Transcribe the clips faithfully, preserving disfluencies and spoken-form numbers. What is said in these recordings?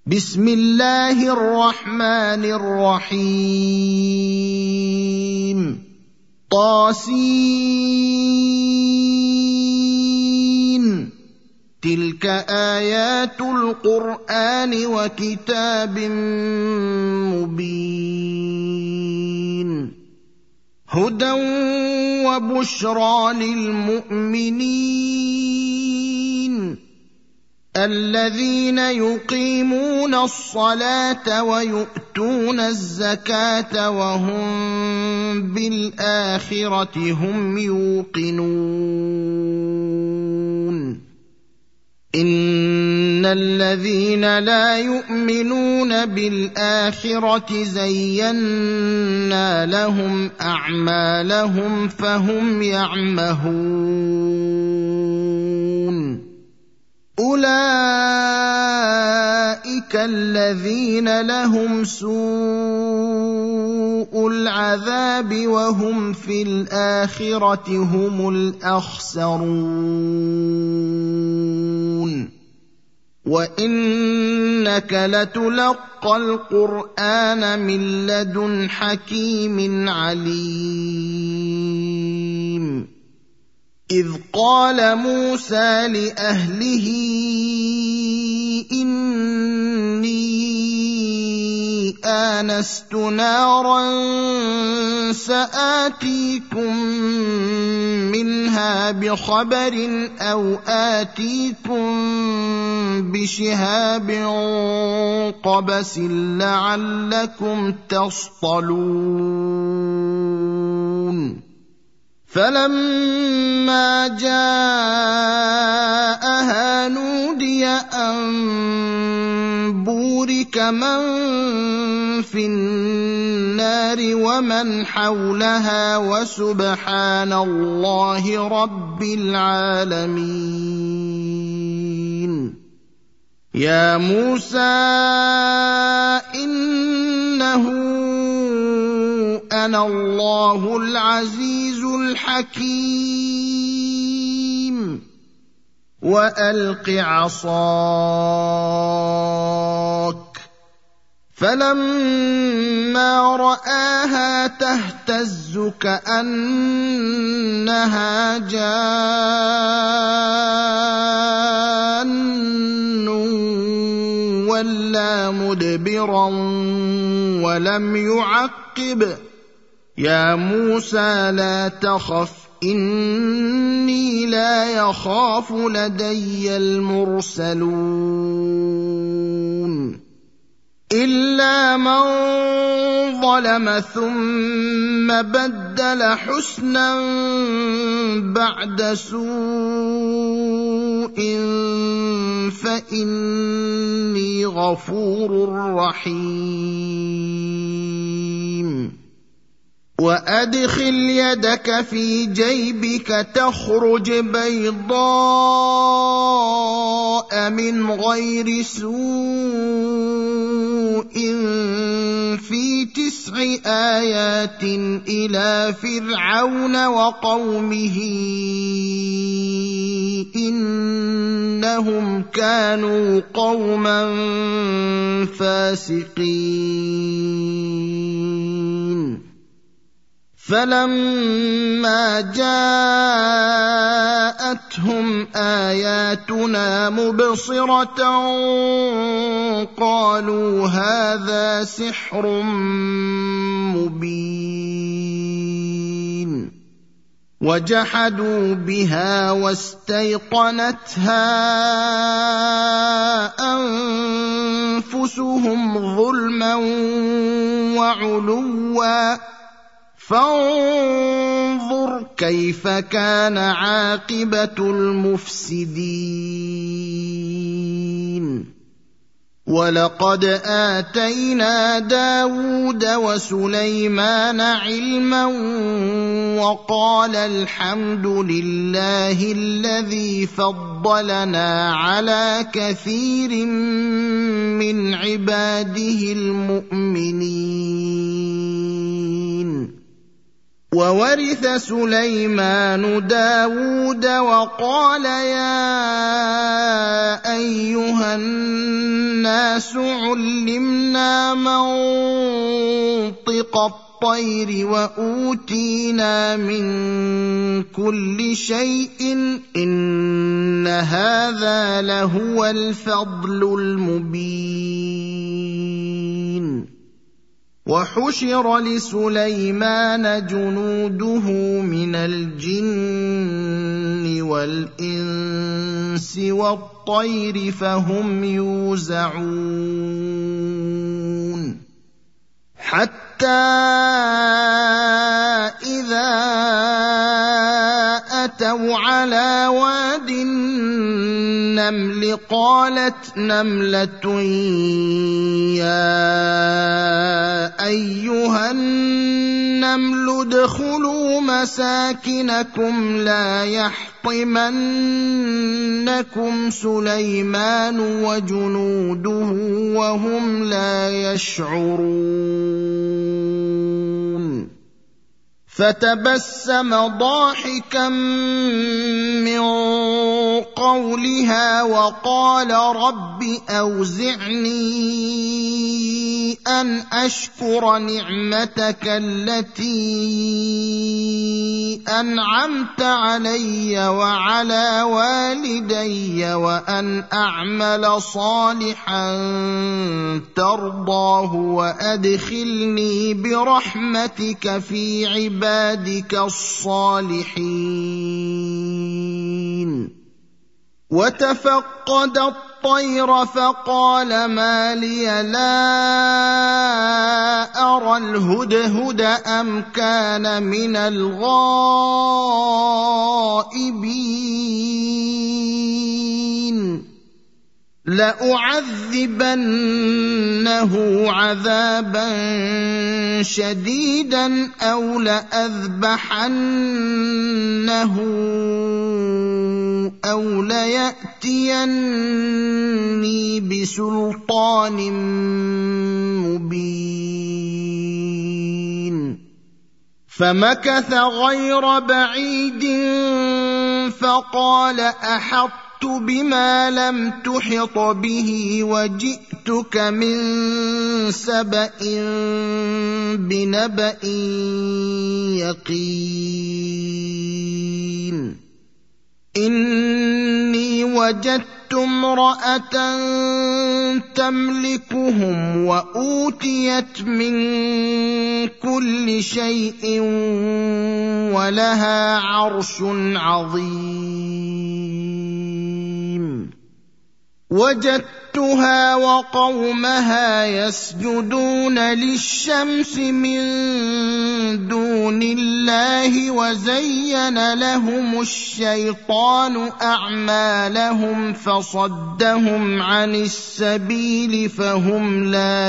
بسم الله الرحمن الرحيم طاسين تلك آيات القرآن وكتاب مبين هدى وبشرى للمؤمنين الذين يقيمون الصلاة ويؤتون الزكاة وهم بالآخرة هم يوقنون إن الذين لا يؤمنون بالآخرة زينا لهم أعمالهم فهم يعمهون أولئك الذين لهم سوء العذاب وهم في الآخرة هم الأخسرون وإنك لتلقى القرآن من لدن حكيم عليم إذ قال موسى لأهله إني آنست نارا سآتيكم منها بخبر أو آتيكم بشهاب قبس لعلكم تصطلون فلما جاءها نودي أن بورك من في النار ومن حولها وسبحان الله رب العالمين يا موسى إنه أنا الله العزيز الحكيم وألق عصاك فلما رآها تهتز كأنها جان ولا مدبرا ولم يعقب يا موسى لا تخف إني لا يخاف لدي المرسلون إلا من ظلم ثم بدل حسنا بعد سوء فإني غفور رحيم وأدخل يدك في جيبك تخرج بيضاء من غير سوء في تسع آيات إلى فرعون وقومه إنهم كانوا قوما فاسقين فلما جاءتهم آياتنا مبصرة قالوا هذا سحر مبين وجحدوا بها واستيقنتها أنفسهم ظلما وعلوا فانظر كيف كان عاقبة المفسدين ولقد آتينا داود وسليمان علما وقال الحمد لله الذي فضلنا على كثير من عباده المؤمنين وورث سليمان داود وقال يا أيها الناس الناس علمنا منطق الطير وأوتينا من كل شيء إن هذا لهو الفضل المبين وحشر لسليمان جنوده من الجن والإنس والطير فهم يوزعون حتى إذا أتوا على واد النمل قالت نملة يا أيها النمل ادخلوا مساكنكم لا يحطمنكم سليمان وجنوده وهم لا يشعرون فتبسم ضاحكا من قولها وقال رب أوزعني أن أشكر نعمتك التي أنعمت علي وعلى والدي وأن أعمل صالحا ترضاه وأدخلني برحمتك في عبادك الصالحين وتفقد الطير فقال ما لي لا أرى الهدهد أم كان من الغائبين لأعذبنه عذابا شديدا أو لأذبحنه أو ليأتيني بسلطان مبين فمكث غير بعيد فقال أحطت بما لم تحط به وجئتك من سبأ بنبأ يقين إني وجدت امرأة تملكهم وأوتيت من كل شيء ولها عرش عظيم وجدتها وقومها يسجدون للشمس من دون الله وزين لهم الشيطان أعمالهم فصدهم عن السبيل فهم لا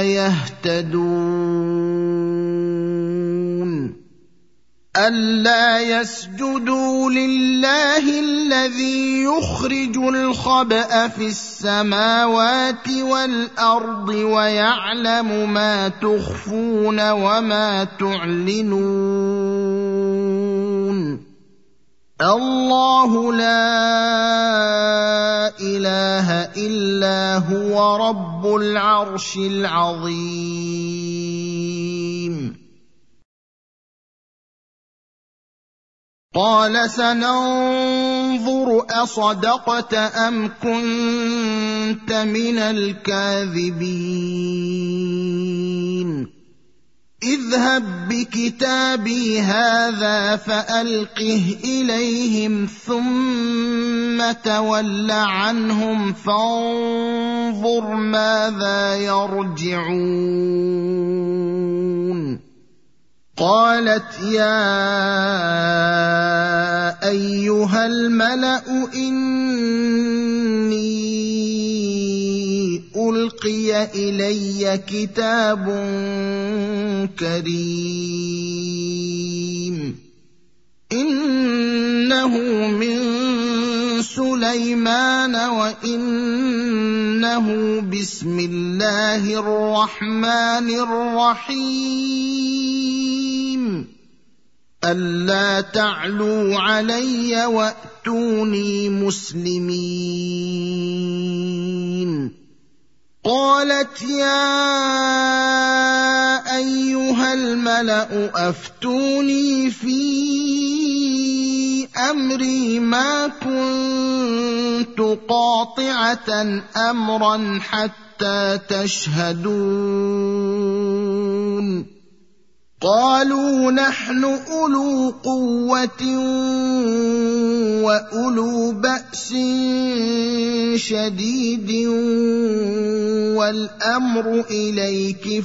يهتدون ألا يسجدوا لله الذي يخرج الخبأ في السماوات والأرض ويعلم ما تخفون وما تعلنون الله لا إله إلا هو رب العرش العظيم قال سننظر أصدقت أم كنت من الكاذبين اذهب بكتابي هذا فألقه إليهم ثم تول عنهم فانظر ماذا يرجعون قالت يا أيها الملأ إني ألقي إلي كتاب كريم إنه من سليمان وإنه بسم الله الرحمن الرحيم ألا تعلوا علي وأتوني مسلمين قال قالت يا أيها الملأ أفتوني في أمري ما كنت قاطعة أمرا حتى تشهدون قالوا نحن أولو قوة وأولو بأس شديد والأمر إليك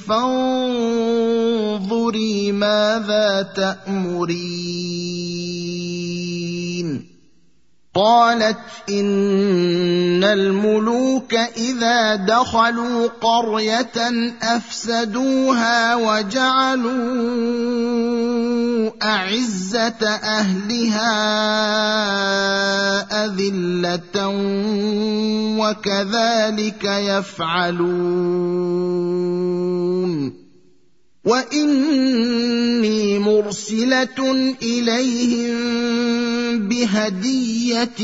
فانظري ماذا تأمرين قالت إن الملوك إذا دخلوا قرية أفسدوها وجعلوا أعزة أهلها أذلة وكذلك يفعلون وإني مرسلة إليهم بهدية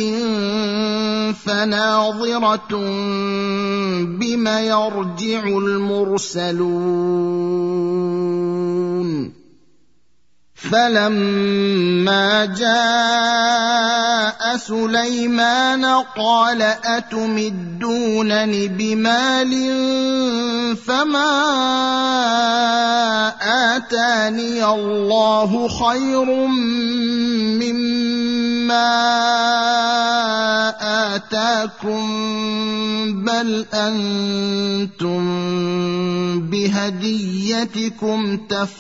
فناظرة بم يرجع المرسلون فلما جاء سليمان قال أتمدونني بمال فما آتاني الله خير مما آتاكم بل أنتم بهديتكم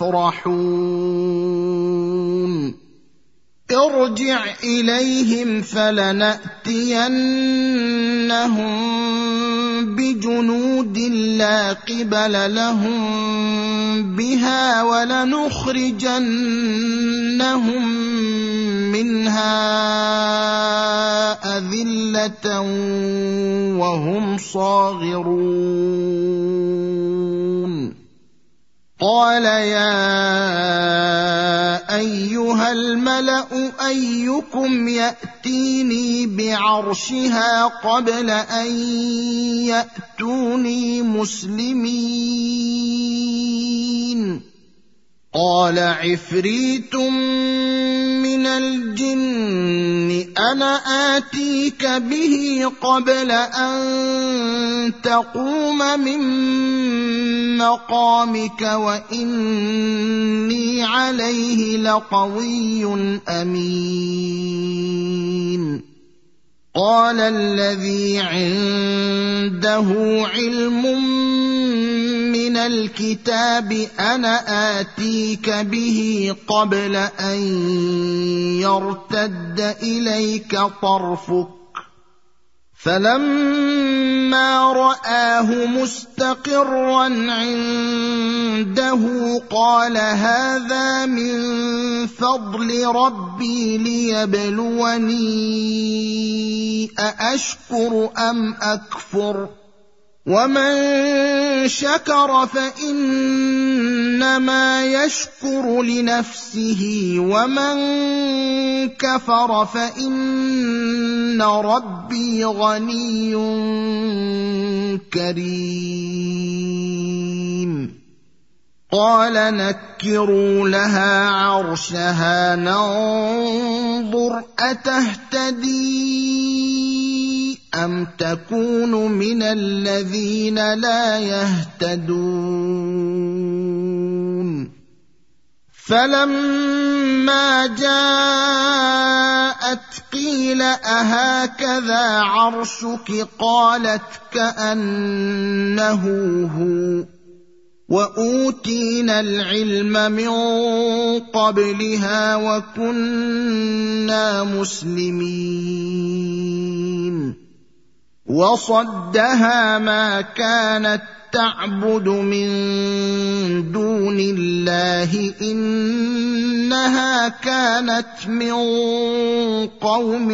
تفرحون ارجع إليهم فلنأتينهم بجنود لا قبل لهم بها ولنخرجنهم منها أذلة وهم صاغرون قال يا أيها الملأ أيكم يأتيني بعرشها قبل أن يأتوني مسلمين قال عفريت من الجن أنا آتيك به قبل أن تقوم من مقامك وإني عليه لقوي أمين قال الذي عنده علم من الكتاب أنا آتيك به قبل أن يرتد إليك طرفك فلما رآه مستقرا عنده قال هذا من فضل ربي ليبلوني أأشكر أم أكفر ومن شكر فإنما يشكر لنفسه ومن كفر فإن ربي غني كريم قال نكروا لها عرشها ننظر أتهتدي أم تكون من الذين لا يهتدون فلما جاءت قيل أهكذا عرشك قالت كأنه هو وأوتينا العلم من قبلها وكنا مسلمين وصدها ما كانت تعبد من دون الله إنها كانت من قوم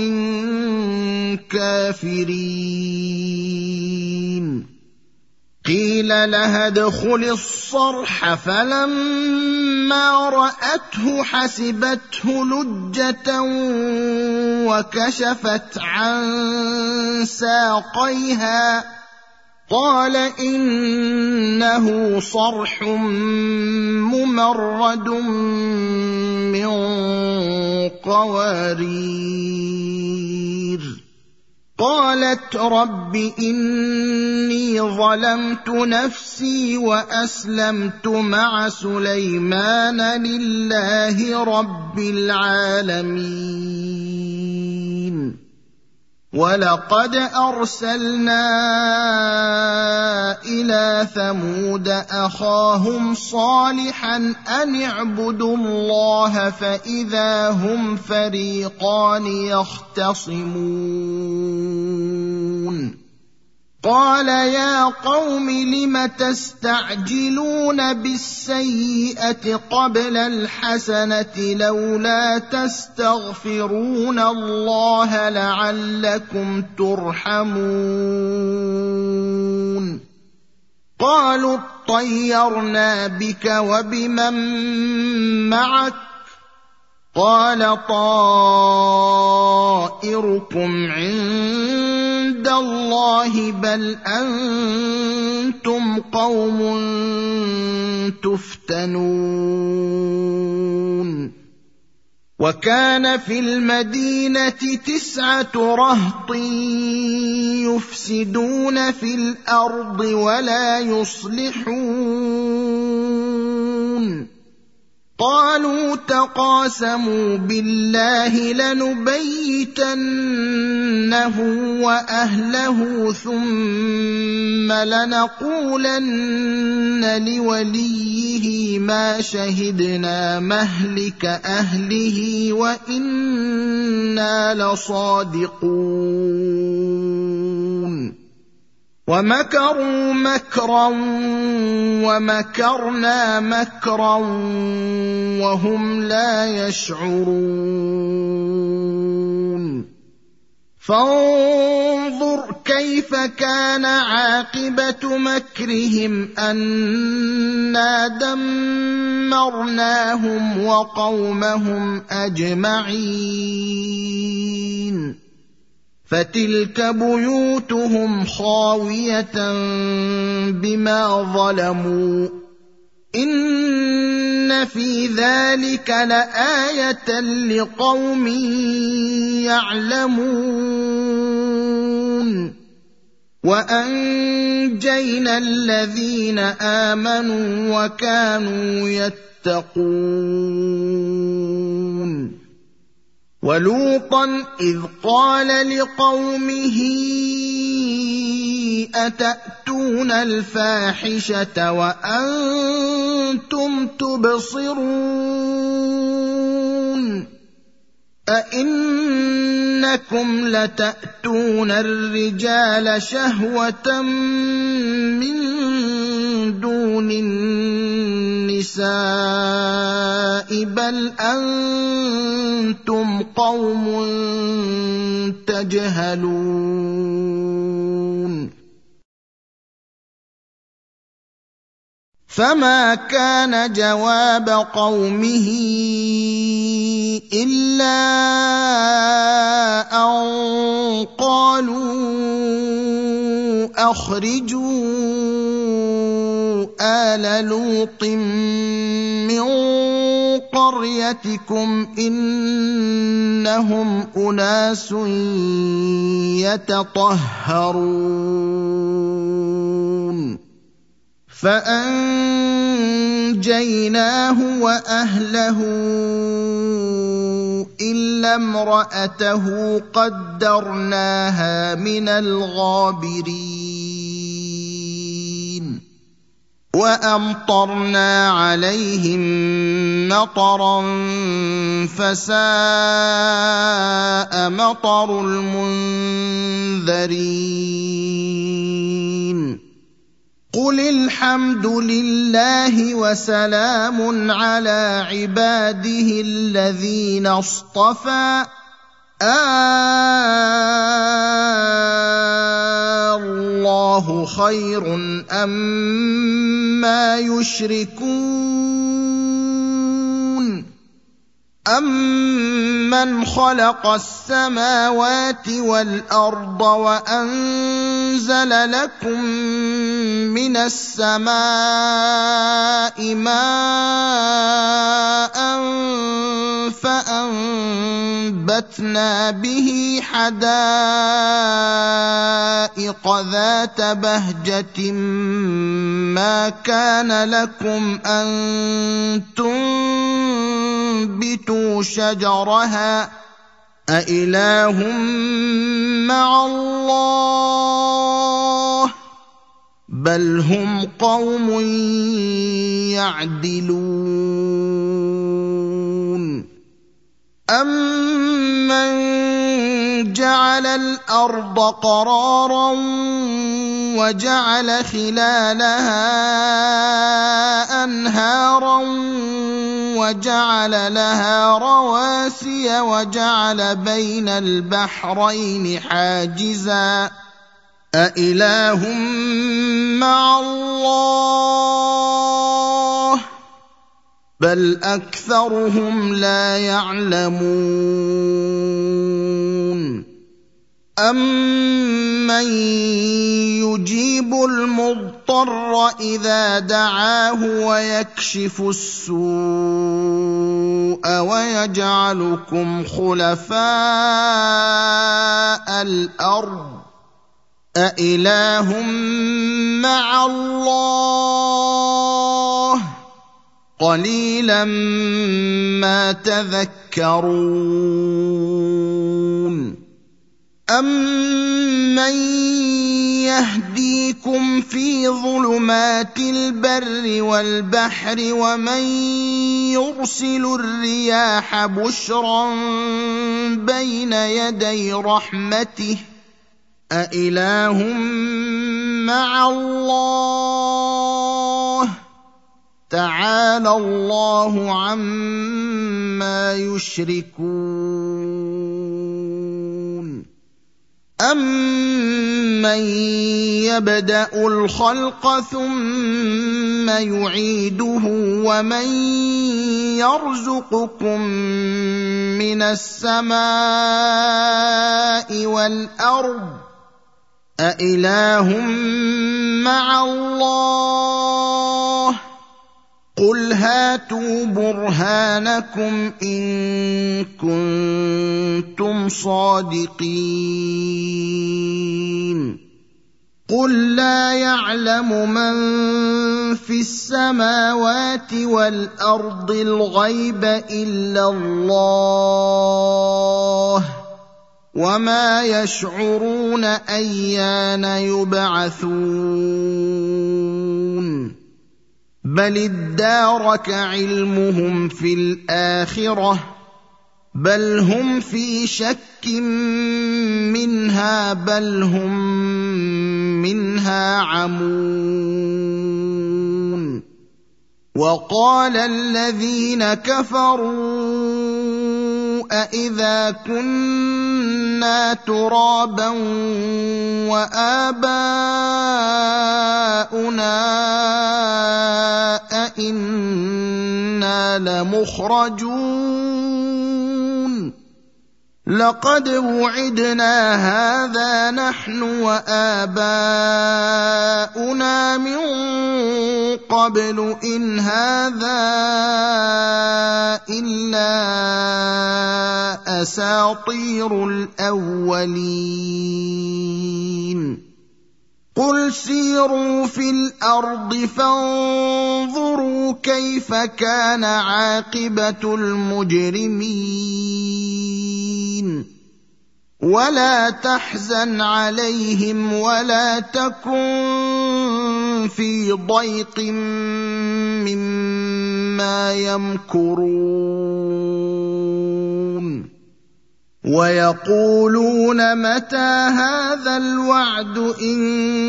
كافرين قيل لها ادخل الصرح فلما رأته حسبته لجة وكشفت عن ساقيها قال إنه صرح ممرد من قوارير. قالت رب إني ظلمت نفسي وأسلمت مع سليمان لله رب العالمين. ولقد أرسلنا إلى ثمود أخاهم صالحا أن اعبدوا الله فإذا هم فريقان يختصمون. قال يا قوم لم تستعجلون بالسيئة قبل الحسنة لولا تستغفرون الله لعلكم ترحمون. قالوا اطيرنا بك وبمن معك قال طائركم عند الله بل أنتم قوم تفتنون. وكان في المدينة تسعة رهط يفسدون في الأرض ولا يصلحون. قالوا تقاسموا بالله لنبيتنه وأهله ثم لنقولن لوليه ما شهدنا مهلك أهله وإنا لصادقون. ومكروا مكرا ومكرنا مكرا وهم لا يشعرون. فانظر كيف كان عاقبة مكرهم أنا دمرناهم وقومهم أجمعين. فتلك بيوتهم خاوية بما ظلموا إن في ذلك لآية لقوم يعلمون. وأنجينا الذين آمنوا وكانوا يتقون. ولوطا إذ قال لقومه أتأتون الفاحشة وأنتم تبصرون أئنكم لتأتون الرجال شهوة من دون النساء بل أنتم قوم تجهلون. فما كان جواب قومه إلا أن قالوا أخرجوا آل لوط من قريتكم إنهم أناس يتطهرون. فأنجيناه وأهله إلا امرأته قدرناها من الغابرين. وأمطرنا عليهم مطرا فساء مطر المنذرين. قل الحمد لله وسلام على عباده الذين اصطفى الله خير أما يشركون أَمَّنْ خَلَقَ السَّمَاوَاتِ وَالْأَرْضَ وَأَنزَلَ لَكُم مِّنَ السَّمَاءِ مَاءً فَأَنبَتْنَا بِهِ حَدَائِقَ ذَاتَ بَهْجَةٍ مَّا كَانَ لَكُمْ أَن تُنبِتُوا شَجَرَهَا أَإِلَٰهٌ مَّعَ اللَّهِ ۚ بَلْ هُمْ قَوْمٌ يَعْدِلُونَ أَمَّن جَعَلَ الْأَرْضَ قَرَارًا وَجَعَلَ خِلَالَهَا أَنْهَارًا وَجَعَلَ لَهَا رَوَاسِيَ وَجَعَلَ بَيْنَ الْبَحْرَيْنِ حَاجِزًا أَإِلَٰهٌ مَّعَ اللَّهِ ۚ بَلْ أَكْثَرُهُمْ لَا يَعْلَمُونَ أَمَّن يُجِيبُ الْمُضْطَرَّ إِذَا دَعَاهُ وَيَكْشِفُ السُّوءَ وَيَجْعَلُكُمْ خُلَفَاءَ الْأَرْضِ أَإِلَٰهٌ مَّعَ اللَّهِ ۚ قَلِيلًا مَّا تَذَكَّرُونَ أَمَّن يَهْدِيكُمْ فِي ظُلُمَاتِ الْبَرِّ وَالْبَحْرِ وَمَن يُرْسِلُ الرِّيَاحَ بُشْرًا بَيْنَ يَدَيْ رَحْمَتِهِ أَإِلَٰهٌ مَّعَ اللَّهِ ۚ تَعَالَى اللَّهُ عَمَّا يُشْرِكُونَ أَمَّن يَبْدَأُ الْخَلْقَ ثُمَّ يُعِيدُهُ وَمَن يَرْزُقُكُم مِّنَ السَّمَاءِ وَالْأَرْضِ أَإِلَٰهٌ مَّعَ اللَّهِ ۚ قُلْ هَاتُوا بُرْهَانَكُمْ إِن كُنتُمْ صَادِقِينَ قُل لَّا يَعْلَمُ مَن فِي السَّمَاوَاتِ وَالْأَرْضِ الْغَيْبَ إِلَّا اللَّهُ ۚ وَمَا يَشْعُرُونَ أَيَّانَ يُبْعَثُونَ بَلِ ادَّارَكَ عِلْمُهُمْ فِي الْآخِرَةِ بَلْ هُمْ فِي شَكٍّ مِّنْهَا بَلْ هُم مِّنْهَا عَمُونَ وَقَالَ الَّذِينَ كَفَرُوا أَإِذَا كُنَّا تُرَابًا وَآبَاؤُنَا أَإِنَّا لَمُخْرَجُونَ لَقَدْ وُعِدْنَا هَٰذَا نَحْنُ وَآبَاؤُنَا مِن قَبْلُ إِنْ هَٰذَا إِلَّا أَسَاطِيرُ الْأَوَّلِينَ قُلْ سِيرُوا فِي الْأَرْضِ فَانظُرُوا كَيْفَ كَانَ عَاقِبَةُ الْمُجْرِمِينَ وَلَا تَحْزَنْ عَلَيْهِمْ وَلَا تَكُن فِي ضَيْقٍ مِّمَّا يَمْكُرُونَ وَيَقُولُونَ مَتَىٰ هَٰذَا الْوَعْدُ إِن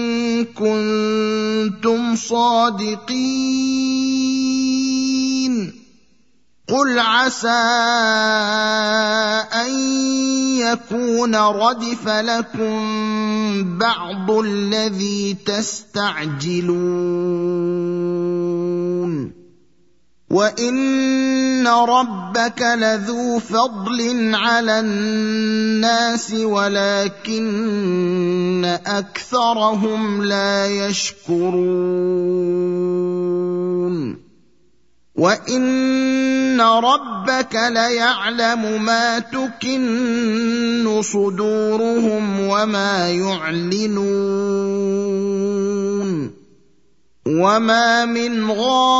كُنتُمْ صَادِقِينَ قُلْ عَسَىٰ أَن يَكُونَ رَدِفَ لَكُم بَعْضُ الَّذِي تَسْتَعْجِلُونَ وَإِنَّ رَبَّكَ لَذُو فَضْلٍ عَلَى النَّاسِ وَلَكِنَّ أَكْثَرَهُمْ لَا يَشْكُرُونَ وَإِنَّ رَبَّكَ لَيَعْلَمُ مَا تُكِنُّ صُدُورُهُمْ وَمَا يُعْلِنُونَ وَمَا مِنْ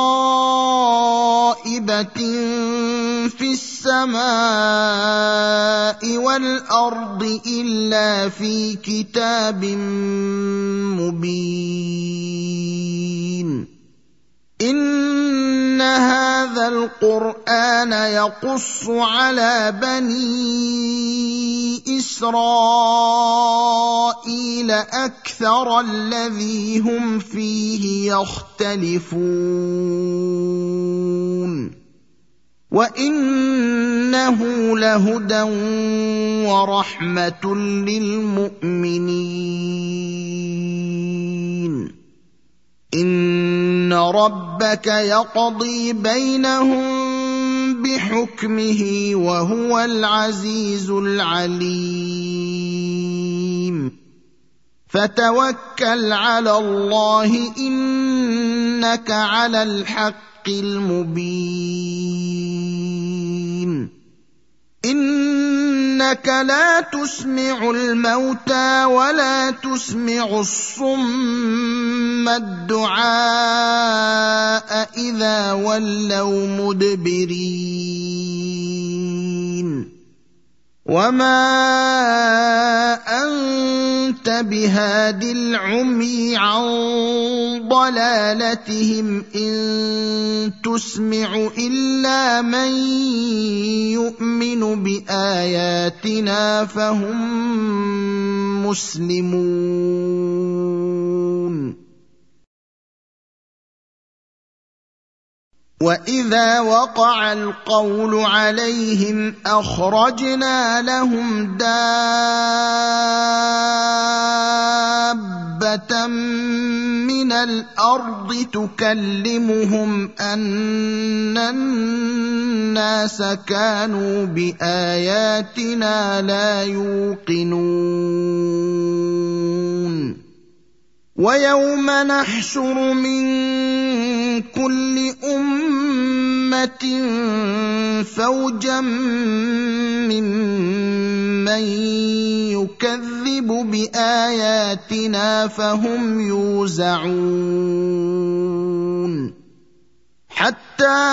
غَائِبَةٍ فِي السَّمَاءِ وَالْأَرْضِ إِلَّا فِي كِتَابٍ مُبِينٍ إِنَّ هَذَا الْقُرْآنَ يَقُصُّ عَلَى بَنِي إِسْرَائِيلَ أَكْثَرَ الَّذِي هُمْ فِيهِ يَخْتَلِفُونَ وَإِنَّهُ لَهُدًى وَرَحْمَةٌ لِّلْمُؤْمِنِينَ إِنَّ رَبَّكَ يَقْضِي بَيْنَهُم بِحُكْمِهِ وَهُوَ الْعَزِيزُ الْعَلِيمُ فَتَوَكَّلْ عَلَى اللَّهِ إِنَّكَ عَلَى الْحَقِّ الْمُبِينِ إِنَّكَ لَا تُسْمِعُ الْمَوْتَىٰ وَلَا تُسْمِعُ الصُّمَّ الدُّعَاءَ إِذَا وَلَّوْا مُدْبِرِينَ وَمَا أَنتَ بِهَادِ الْعُمْيِ عَن ضَلَالَتِهِمْ إِن تُسْمِعُ إِلَّا مَن يُؤْمِنُ بِآيَاتِنَا فَهُم مُّسْلِمُونَ وَإِذَا وَقَعَ الْقَوْلُ عَلَيْهِمْ أَخْرَجْنَا لَهُمْ دَابَّةً مِّنَ الْأَرْضِ تُكَلِّمُهُمْ أَنَّ النَّاسَ كَانُوا بِآيَاتِنَا لَا يُوقِنُونَ وَيَوْمَ نَحْشُرُ مِن كُلِّ أُمَّةٍ فَوْجًا مِّمَّن يُكَذِّبُ بِآيَاتِنَا فَهُمْ يُوزَعُونَ حَتَّى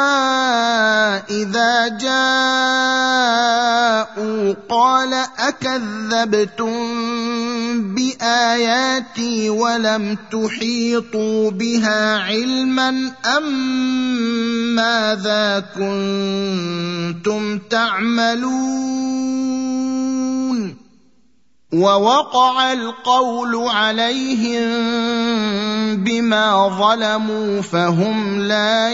إِذَا جَاءُوا قَالَ أَكَذَّبْتُم بِآيَاتِي وَلَمْ تُحِيطُوا بِهَا عِلْمًا أَم مَّاذَا كُنتُمْ تَعْمَلُونَ وَوَقَعَ الْقَوْلُ عَلَيْهِم بِمَا ظَلَمُوا فَهُمْ لَا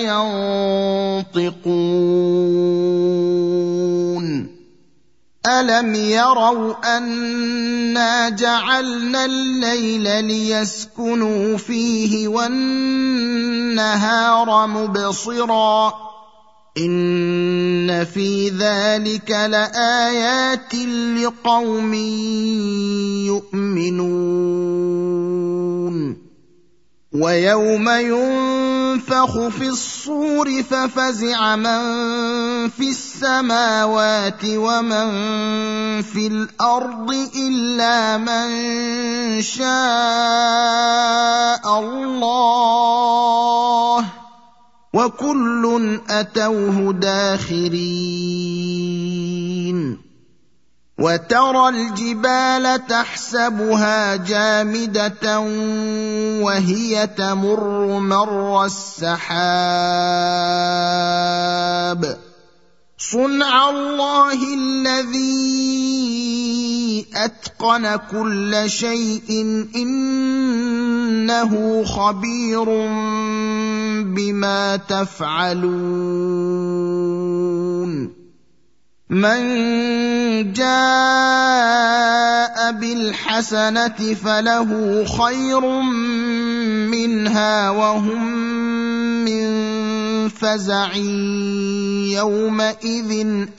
يَنطِقُونَ أَلَمْ يَرَوْا أَنَّا جَعَلْنَا اللَّيْلَ لِيَسْكُنُوا فِيهِ وَالنَّهَارَ مُبْصِرًا إِنَّ فِي ذَلِكَ لَآيَاتٍ لِقَوْمٍ يُؤْمِنُونَ وَيَوْمَ يُنفَخُ فِي الصُّورِ فَفَزِعَ مَن فِي السَّمَاوَاتِ وَمَن فِي الْأَرْضِ إِلَّا مَن شَاءَ اللَّهُ وَكُلٌّ أَتَوْهُ دَاخِرِينَ وَتَرَى الْجِبَالَ تَحْسَبُهَا جَامِدَةً وَهِيَ تَمُرُّ مَرَّ السَّحَابِ صُنْعَ اللَّهِ الَّذِي أَتْقَنَ كُلَّ شَيْءٍ إِنَّهُ خَبِيرٌ بِمَا تَفْعَلُونَ مَن جَاءَ بِالْحَسَنَةِ فَلَهُ خَيْرٌ مِّنْهَا وَهُم مِّن فزع يومئذ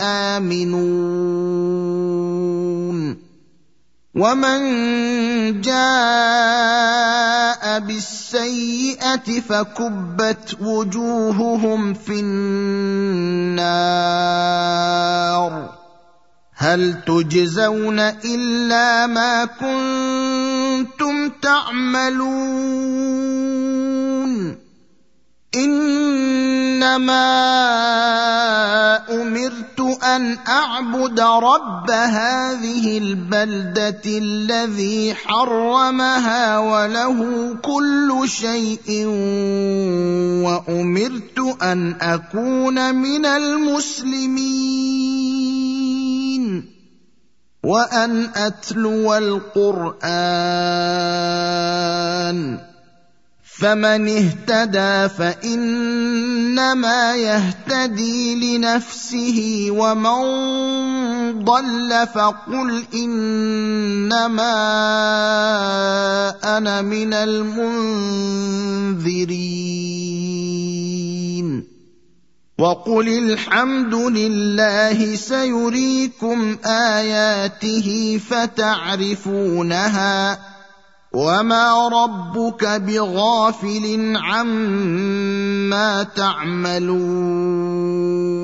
آمنون ومن جاء بالسيئة فكبت وجوههم في النار هل تجزون إلا ما كنتم تعملون إنما أمرت أن أعبد رب هذه البلدة الذي حرمها وله كل شيء وأمرت أن أكون من المسلمين وأن أتلو القرآن فمن اهتدى فإنما يهتدي لنفسه ومن ضل فقل إنما أنا من المنذرين وقل الحمد لله سيريكم آياته فتعرفونها وما ربك بغافل عما تعملون